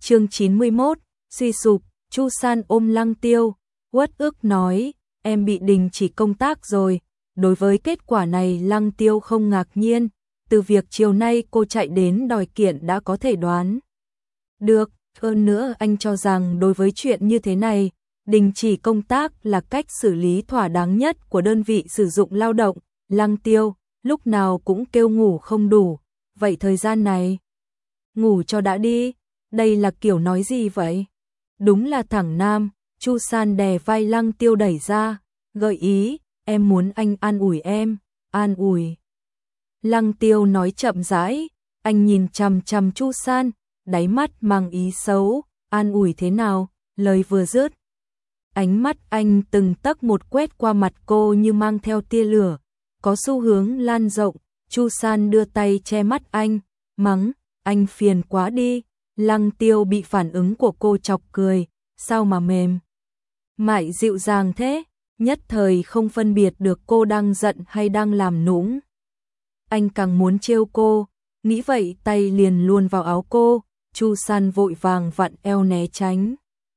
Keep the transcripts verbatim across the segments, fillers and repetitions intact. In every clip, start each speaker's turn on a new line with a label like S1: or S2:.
S1: Chương chín mươi mốt, suy sụp. Chu San ôm Lăng Tiêu, uất ức nói, em bị đình chỉ công tác rồi. Đối với kết quả này Lăng Tiêu không ngạc nhiên, từ việc chiều nay cô chạy đến đòi kiện đã có thể đoán được. Hơn nữa anh cho rằng đối với chuyện như thế này, đình chỉ công tác là cách xử lý thỏa đáng nhất của đơn vị sử dụng lao động. Lăng Tiêu lúc nào cũng kêu ngủ không đủ, vậy thời gian này ngủ cho đã đi. Đây là kiểu nói gì vậy? Đúng là thẳng nam. Chu San đè vai Lăng Tiêu đẩy ra, gợi ý, em muốn anh an ủi em. An ủi? Lăng Tiêu nói chậm rãi, anh nhìn chằm chằm Chu San, đáy mắt mang ý xấu. An ủi thế nào? Lời vừa dứt, ánh mắt anh từng tấc một quét qua mặt cô như mang theo tia lửa, có xu hướng lan rộng. Chu San đưa tay che mắt anh, mắng, anh phiền quá đi. Lăng Tiêu bị phản ứng của cô chọc cười, sao mà mềm mại dịu dàng thế, nhất thời không phân biệt được cô đang giận hay đang làm nũng. Anh càng muốn trêu cô, nghĩ vậy tay liền luồn vào áo cô. Chu San vội vàng vặn eo né tránh.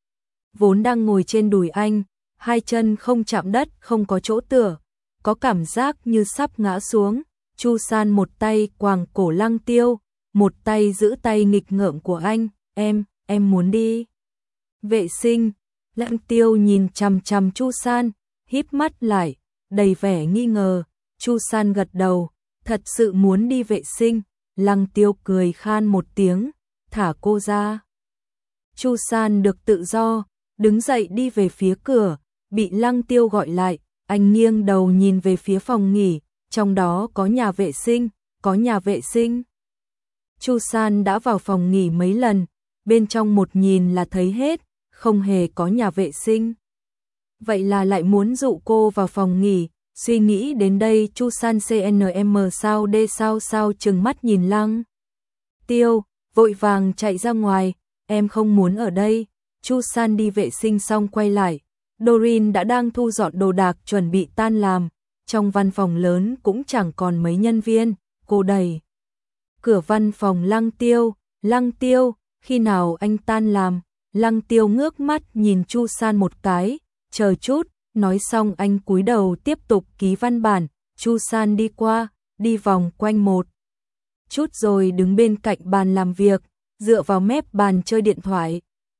S1: Vốn đang ngồi trên đùi anh, hai chân không chạm đất, không có chỗ tựa, có cảm giác như sắp ngã xuống. Chu San một tay quàng cổ Lăng Tiêu, một tay giữ tay nghịch ngợm của anh, em, em muốn đi vệ sinh. Lăng Tiêu nhìn chằm chằm Chu San, híp mắt lại, đầy vẻ nghi ngờ. Chu San gật đầu, thật sự muốn đi vệ sinh. Lăng Tiêu cười khan một tiếng, thả cô ra. Chu San được tự do, đứng dậy đi về phía cửa, bị Lăng Tiêu gọi lại, anh nghiêng đầu nhìn về phía phòng nghỉ, trong đó có nhà vệ sinh, có nhà vệ sinh. Chu San đã vào phòng nghỉ mấy lần, bên trong một nhìn là thấy hết, không hề có nhà vệ sinh. Vậy là lại muốn dụ cô vào phòng nghỉ. Suy nghĩ đến đây Chu San xê en em sao đê sao sao trừng mắt nhìn Lăng Tiêu, vội vàng chạy ra ngoài, em không muốn ở đây. Chu San đi vệ sinh xong quay lại, Doreen đã đang thu dọn đồ đạc chuẩn bị tan làm. Trong văn phòng lớn cũng chẳng còn mấy nhân viên. Cô đẩy cửa văn phòng Lăng Tiêu, Lăng Tiêu, khi nào anh tan làm? Lăng Tiêu ngước mắt nhìn Chu San một cái, chờ chút. Nói xong anh cúi đầu tiếp tục ký văn bản. Chu San đi qua, đi vòng quanh một chút rồi đứng bên cạnh bàn làm việc, dựa vào mép bàn chơi điện thoại.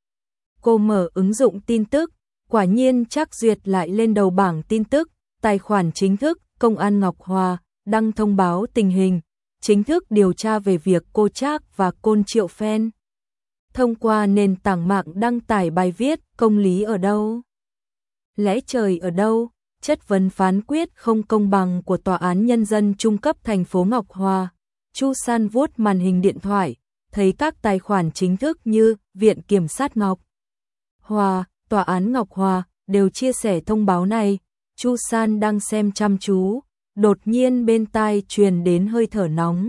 S1: Cô mở ứng dụng tin tức, quả nhiên Trác Duyệt lại lên đầu bảng tin tức, tài khoản chính thức, Công an Ngọc Hòa đăng thông báo tình hình, chính thức điều tra về việc cô Trác và Côn Triệu Phen. Thông qua nền tảng mạng đăng tải bài viết, công lý ở đâu? Lẽ trời ở đâu? Chất vấn phán quyết không công bằng của Tòa án Nhân dân Trung cấp thành phố Ngọc Hòa. Chu San vuốt màn hình điện thoại, thấy các tài khoản chính thức như Viện Kiểm sát Ngọc Hòa, Tòa án Ngọc Hòa đều chia sẻ thông báo này. Chu San đang xem chăm chú, đột nhiên bên tai truyền đến hơi thở nóng.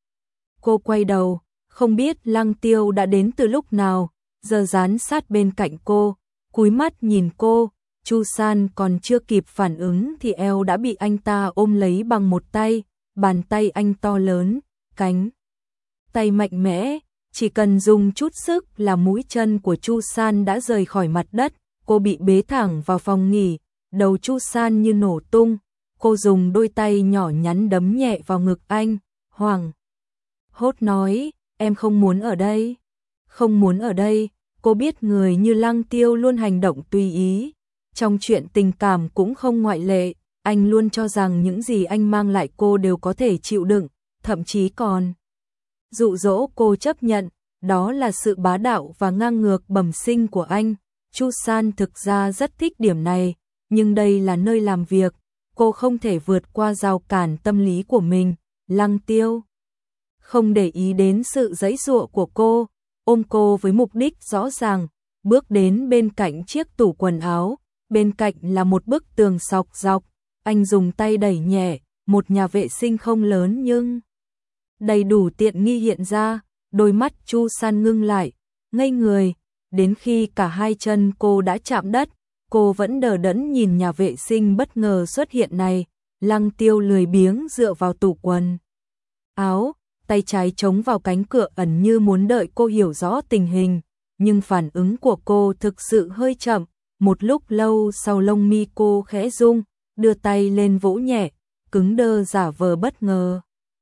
S1: Cô quay đầu, không biết Lăng Tiêu đã đến từ lúc nào, giờ dán sát bên cạnh cô, cúi mắt nhìn cô. Chu San còn chưa kịp phản ứng thì eo đã bị anh ta ôm lấy bằng một tay, bàn tay anh to lớn, cánh tay mạnh mẽ, chỉ cần dùng chút sức là mũi chân của Chu San đã rời khỏi mặt đất. Cô bị bế thẳng vào phòng nghỉ, đầu Chu San như nổ tung, cô dùng đôi tay nhỏ nhắn đấm nhẹ vào ngực anh, hoảng hốt nói, em không muốn ở đây, không muốn ở đây. Cô biết người như Lăng Tiêu luôn hành động tùy ý, trong chuyện tình cảm cũng không ngoại lệ. Anh luôn cho rằng những gì anh mang lại cô đều có thể chịu đựng, thậm chí còn dụ dỗ cô chấp nhận. Đó là sự bá đạo và ngang ngược bẩm sinh của anh. Chu San thực ra rất thích điểm này, nhưng đây là nơi làm việc, cô không thể vượt qua rào cản tâm lý của mình. Lăng Tiêu không để ý đến sự giãy giụa của cô, ôm cô với mục đích rõ ràng, bước đến bên cạnh chiếc tủ quần áo, bên cạnh là một bức tường sọc dọc, anh dùng tay đẩy nhẹ, một nhà vệ sinh không lớn nhưng đầy đủ tiện nghi hiện ra. Đôi mắt Chu San ngưng lại, ngây người, đến khi cả hai chân cô đã chạm đất, cô vẫn đờ đẫn nhìn nhà vệ sinh bất ngờ xuất hiện này. Lăng Tiêu lười biếng dựa vào tủ quần áo, tay trái chống vào cánh cửa ẩn như muốn đợi cô hiểu rõ tình hình, nhưng phản ứng của cô thực sự hơi chậm, một lúc lâu sau lông mi cô khẽ rung, đưa tay lên vỗ nhẹ, cứng đơ giả vờ bất ngờ.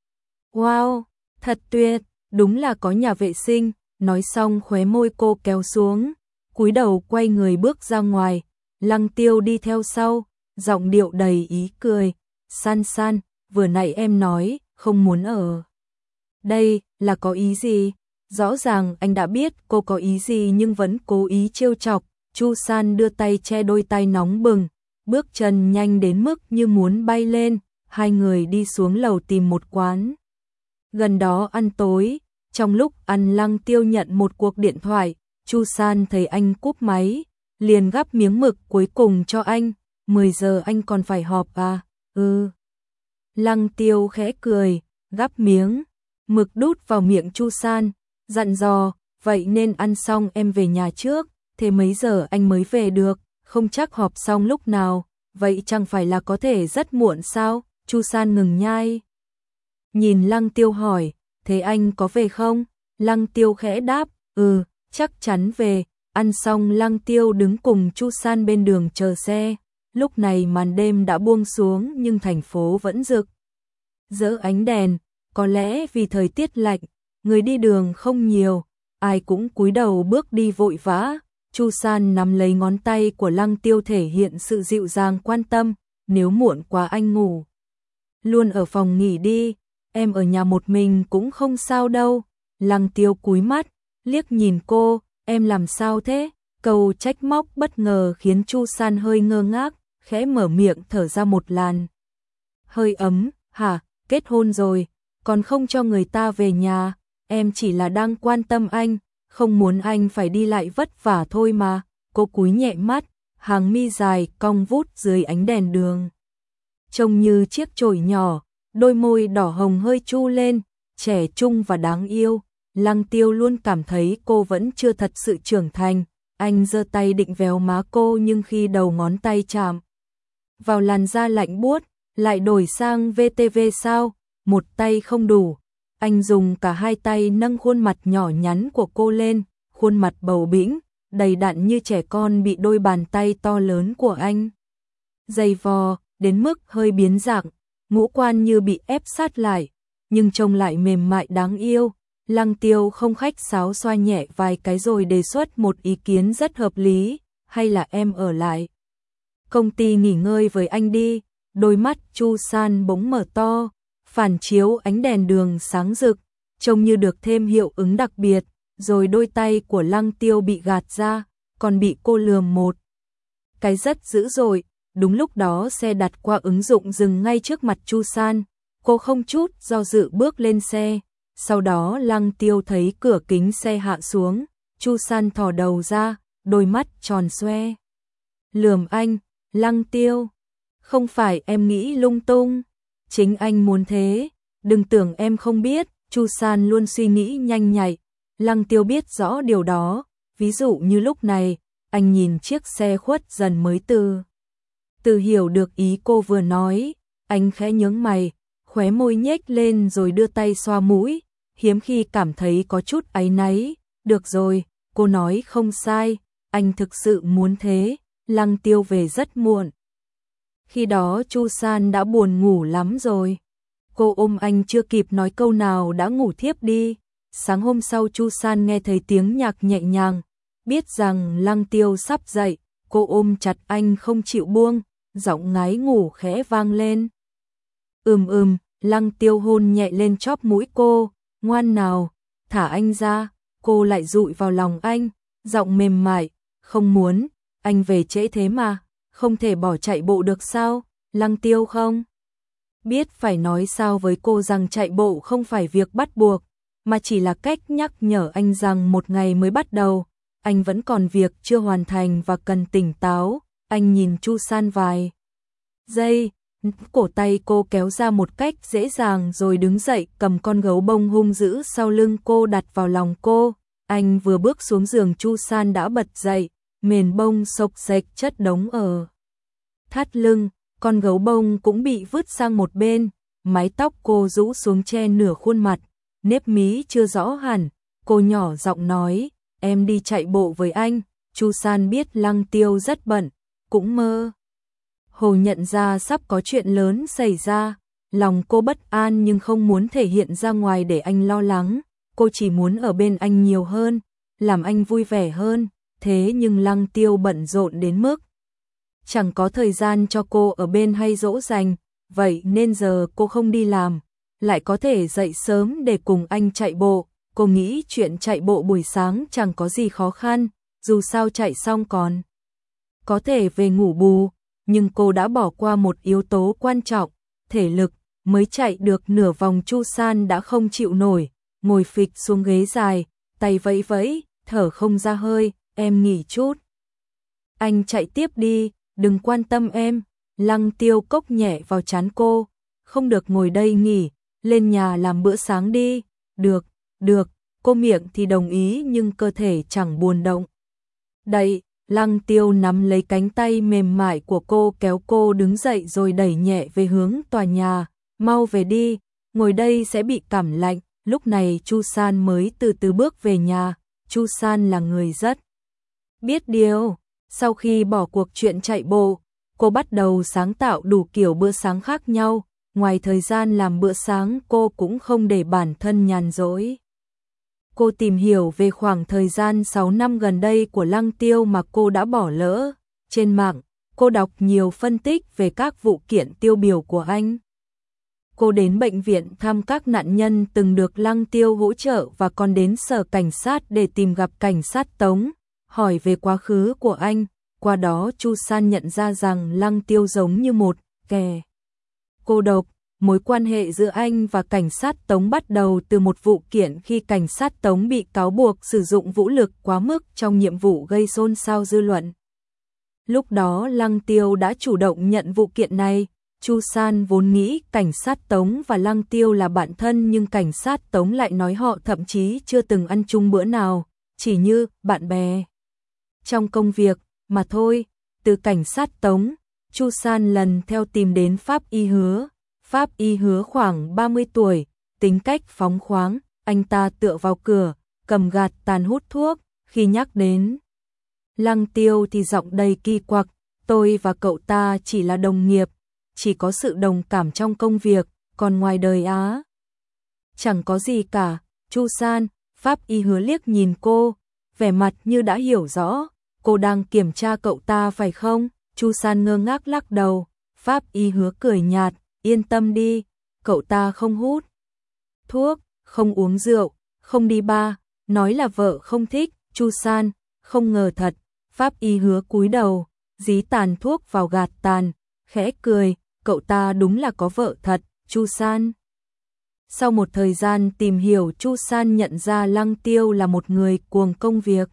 S1: Wow, thật tuyệt, đúng là có nhà vệ sinh, nói xong khóe môi cô kéo xuống, cúi đầu quay người bước ra ngoài, Lăng Tiêu đi theo sau, giọng điệu đầy ý cười, San San, vừa nãy em nói, không muốn ở đây, là có ý gì? Rõ ràng anh đã biết cô có ý gì nhưng vẫn cố ý trêu chọc, Chu San đưa tay che đôi tay nóng bừng, bước chân nhanh đến mức như muốn bay lên, hai người đi xuống lầu tìm một quán. Gần đó ăn tối, trong lúc ăn Lăng Tiêu nhận một cuộc điện thoại, Chu San thấy anh cúp máy, liền gắp miếng mực cuối cùng cho anh, mười giờ anh còn phải họp à, ừ. Lăng Tiêu khẽ cười, gắp miếng mực đút vào miệng Chu San, dặn dò, vậy nên ăn xong em về nhà trước, thế mấy giờ anh mới về được, không chắc họp xong lúc nào, vậy chẳng phải là có thể rất muộn sao? Chu San ngừng nhai. Nhìn Lăng Tiêu hỏi, thế anh có về không? Lăng Tiêu khẽ đáp, ừ, chắc chắn về. Ăn xong Lăng Tiêu đứng cùng Chu San bên đường chờ xe. Lúc này màn đêm đã buông xuống nhưng thành phố vẫn rực rỡ ánh đèn, có lẽ vì thời tiết lạnh, người đi đường không nhiều, ai cũng cúi đầu bước đi vội vã. Chu San nắm lấy ngón tay của Lăng Tiêu thể hiện sự dịu dàng quan tâm, nếu muộn quá anh ngủ luôn ở phòng nghỉ đi, em ở nhà một mình cũng không sao đâu. Lăng Tiêu cúi mắt, liếc nhìn cô, em làm sao thế? Câu trách móc bất ngờ khiến Chu San hơi ngơ ngác, khẽ mở miệng thở ra một làn hơi ấm, hả, kết hôn rồi, còn không cho người ta về nhà, em chỉ là đang quan tâm anh, không muốn anh phải đi lại vất vả thôi mà. Cô cúi nhẹ mắt, hàng mi dài cong vút dưới ánh đèn đường, trông như chiếc chổi nhỏ, đôi môi đỏ hồng hơi chu lên, trẻ trung và đáng yêu. Lăng Tiêu luôn cảm thấy cô vẫn chưa thật sự trưởng thành, anh giơ tay định véo má cô nhưng khi đầu ngón tay chạm vào làn da lạnh buốt, lại đổi sang vê tê vê sao, một tay không đủ, anh dùng cả hai tay nâng khuôn mặt nhỏ nhắn của cô lên, khuôn mặt bầu bĩnh, đầy đặn như trẻ con bị đôi bàn tay to lớn của anh giày vò, đến mức hơi biến dạng, ngũ quan như bị ép sát lại, nhưng trông lại mềm mại đáng yêu. Lăng Tiêu không khách sáo xoa nhẹ vài cái rồi đề xuất một ý kiến rất hợp lý, hay là em ở lại công ty nghỉ ngơi với anh đi. Đôi mắt Chu San bỗng mở to, phản chiếu ánh đèn đường sáng rực, trông như được thêm hiệu ứng đặc biệt, rồi đôi tay của Lăng Tiêu bị gạt ra, còn bị cô lườm một cái rất dữ dội. Đúng lúc đó xe đặt qua ứng dụng dừng ngay trước mặt Chu San, cô không chút do dự bước lên xe. Sau đó Lăng Tiêu thấy cửa kính xe hạ xuống, Chu San thò đầu ra, đôi mắt tròn xoe. Lườm anh, Lăng Tiêu, không phải em nghĩ lung tung, chính anh muốn thế, đừng tưởng em không biết. Chu San luôn suy nghĩ nhanh nhạy, Lăng Tiêu biết rõ điều đó, ví dụ như lúc này, anh nhìn chiếc xe khuất dần mới từ từ hiểu được ý cô vừa nói, anh khẽ nhướng mày, khóe môi nhếch lên rồi đưa tay xoa mũi, hiếm khi cảm thấy có chút áy náy. Được rồi, cô nói không sai, anh thực sự muốn thế. Lăng Tiêu về rất muộn. Khi đó Chu San đã buồn ngủ lắm rồi. Cô ôm anh chưa kịp nói câu nào đã ngủ thiếp đi. Sáng hôm sau Chu San nghe thấy tiếng nhạc nhẹ nhàng, biết rằng Lăng Tiêu sắp dậy, cô ôm chặt anh không chịu buông, giọng ngái ngủ khẽ vang lên. Ừm ừm, Lăng Tiêu hôn nhẹ lên chóp mũi cô, ngoan nào, thả anh ra. Cô lại dụi vào lòng anh, giọng mềm mại, không muốn, anh về trễ thế mà, không thể bỏ chạy bộ được sao? Lăng Tiêu không biết phải nói sao với cô rằng chạy bộ không phải việc bắt buộc, mà chỉ là cách nhắc nhở anh rằng một ngày mới bắt đầu, anh vẫn còn việc chưa hoàn thành và cần tỉnh táo. Anh nhìn Chu San vài giây, cổ tay cô kéo ra một cách dễ dàng rồi đứng dậy cầm con gấu bông hung dữ sau lưng cô đặt vào lòng cô. Anh vừa bước xuống giường Chu San đã bật dậy, mền bông xộc xệch chất đống ở thắt lưng, con gấu bông cũng bị vứt sang một bên, mái tóc cô rũ xuống che nửa khuôn mặt, nếp mí chưa rõ hẳn, cô nhỏ giọng nói, em đi chạy bộ với anh. Chu San biết Lăng Tiêu rất bận, cũng mơ hồ nhận ra sắp có chuyện lớn xảy ra. Lòng cô bất an nhưng không muốn thể hiện ra ngoài để anh lo lắng. Cô chỉ muốn ở bên anh nhiều hơn, làm anh vui vẻ hơn. Thế nhưng Lăng Tiêu bận rộn đến mức chẳng có thời gian cho cô ở bên hay dỗ dành. Vậy nên giờ cô không đi làm, lại có thể dậy sớm để cùng anh chạy bộ. Cô nghĩ chuyện chạy bộ buổi sáng chẳng có gì khó khăn, dù sao chạy xong còn có thể về ngủ bù. Nhưng cô đã bỏ qua một yếu tố quan trọng, thể lực. Mới chạy được nửa vòng Chu San đã không chịu nổi, ngồi phịch xuống ghế dài, tay vẫy vẫy, thở không ra hơi. Em nghỉ chút, anh chạy tiếp đi, đừng quan tâm em. Lăng Tiêu cốc nhẹ vào trán cô. Không được ngồi đây nghỉ, lên nhà làm bữa sáng đi. Được, được, cô miệng thì đồng ý nhưng cơ thể chẳng buồn động đậy. Lăng Tiêu nắm lấy cánh tay mềm mại của cô, kéo cô đứng dậy rồi đẩy nhẹ về hướng tòa nhà. Mau về đi, ngồi đây sẽ bị cảm lạnh. Lúc này Chu San mới từ từ bước về nhà. Chu San là người rất biết điều. Sau khi bỏ cuộc chuyện chạy bộ, cô bắt đầu sáng tạo đủ kiểu bữa sáng khác nhau. Ngoài thời gian làm bữa sáng, cô cũng không để bản thân nhàn rỗi. Cô tìm hiểu về khoảng thời gian sáu năm gần đây của Lăng Tiêu mà cô đã bỏ lỡ. Trên mạng, cô đọc nhiều phân tích về các vụ kiện tiêu biểu của anh. Cô đến bệnh viện thăm các nạn nhân từng được Lăng Tiêu hỗ trợ và còn đến sở cảnh sát để tìm gặp cảnh sát Tống, hỏi về quá khứ của anh. Qua đó Chu San nhận ra rằng Lăng Tiêu giống như một kẻ cô độc. Mối quan hệ giữa anh và cảnh sát Tống bắt đầu từ một vụ kiện khi cảnh sát Tống bị cáo buộc sử dụng vũ lực quá mức trong nhiệm vụ gây xôn xao dư luận. Lúc đó Lăng Tiêu đã chủ động nhận vụ kiện này. Chu San vốn nghĩ cảnh sát Tống và Lăng Tiêu là bạn thân nhưng cảnh sát Tống lại nói họ thậm chí chưa từng ăn chung bữa nào, chỉ như bạn bè trong công việc mà thôi. Từ cảnh sát Tống, Chu San lần theo tìm đến Pháp Y Hứa. Pháp Y Hứa khoảng ba mươi tuổi, tính cách phóng khoáng, anh ta tựa vào cửa, cầm gạt tàn hút thuốc. Khi nhắc đến Lăng Tiêu thì giọng đầy kỳ quặc, tôi và cậu ta chỉ là đồng nghiệp, chỉ có sự đồng cảm trong công việc, còn ngoài đời á chẳng có gì cả. Chu San, Pháp Y Hứa liếc nhìn cô, vẻ mặt như đã hiểu rõ. Cô đang kiểm tra cậu ta phải không? Chu San ngơ ngác lắc đầu. Pháp Y Hứa cười nhạt, yên tâm đi, cậu ta không hút thuốc, không uống rượu, không đi bar, nói là vợ không thích. Chu San, không ngờ thật. Pháp Y Hứa cúi đầu, dí tàn thuốc vào gạt tàn, khẽ cười, cậu ta đúng là có vợ thật. Chu San. Sau một thời gian tìm hiểu, Chu San nhận ra Lăng Tiêu là một người cuồng công việc.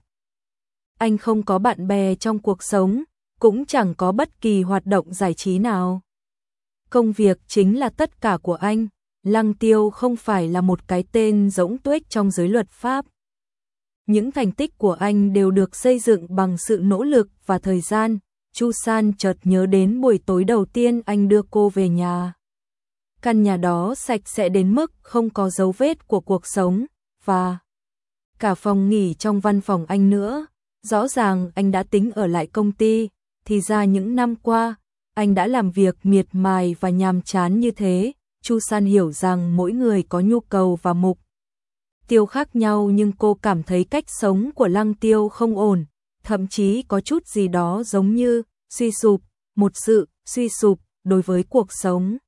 S1: Anh không có bạn bè trong cuộc sống, cũng chẳng có bất kỳ hoạt động giải trí nào. Công việc chính là tất cả của anh. Lăng Tiêu không phải là một cái tên rỗng tuếch trong giới luật pháp. Những thành tích của anh đều được xây dựng bằng sự nỗ lực và thời gian. Chu San chợt nhớ đến buổi tối đầu tiên anh đưa cô về nhà. Căn nhà đó sạch sẽ đến mức không có dấu vết của cuộc sống, và cả phòng nghỉ trong văn phòng anh nữa. Rõ ràng anh đã tính ở lại công ty, thì ra những năm qua, anh đã làm việc miệt mài và nhàm chán như thế. Chu San hiểu rằng mỗi người có nhu cầu và mục tiêu khác nhau, nhưng cô cảm thấy cách sống của Lăng Tiêu không ổn, thậm chí có chút gì đó giống như suy sụp, một sự suy sụp đối với cuộc sống.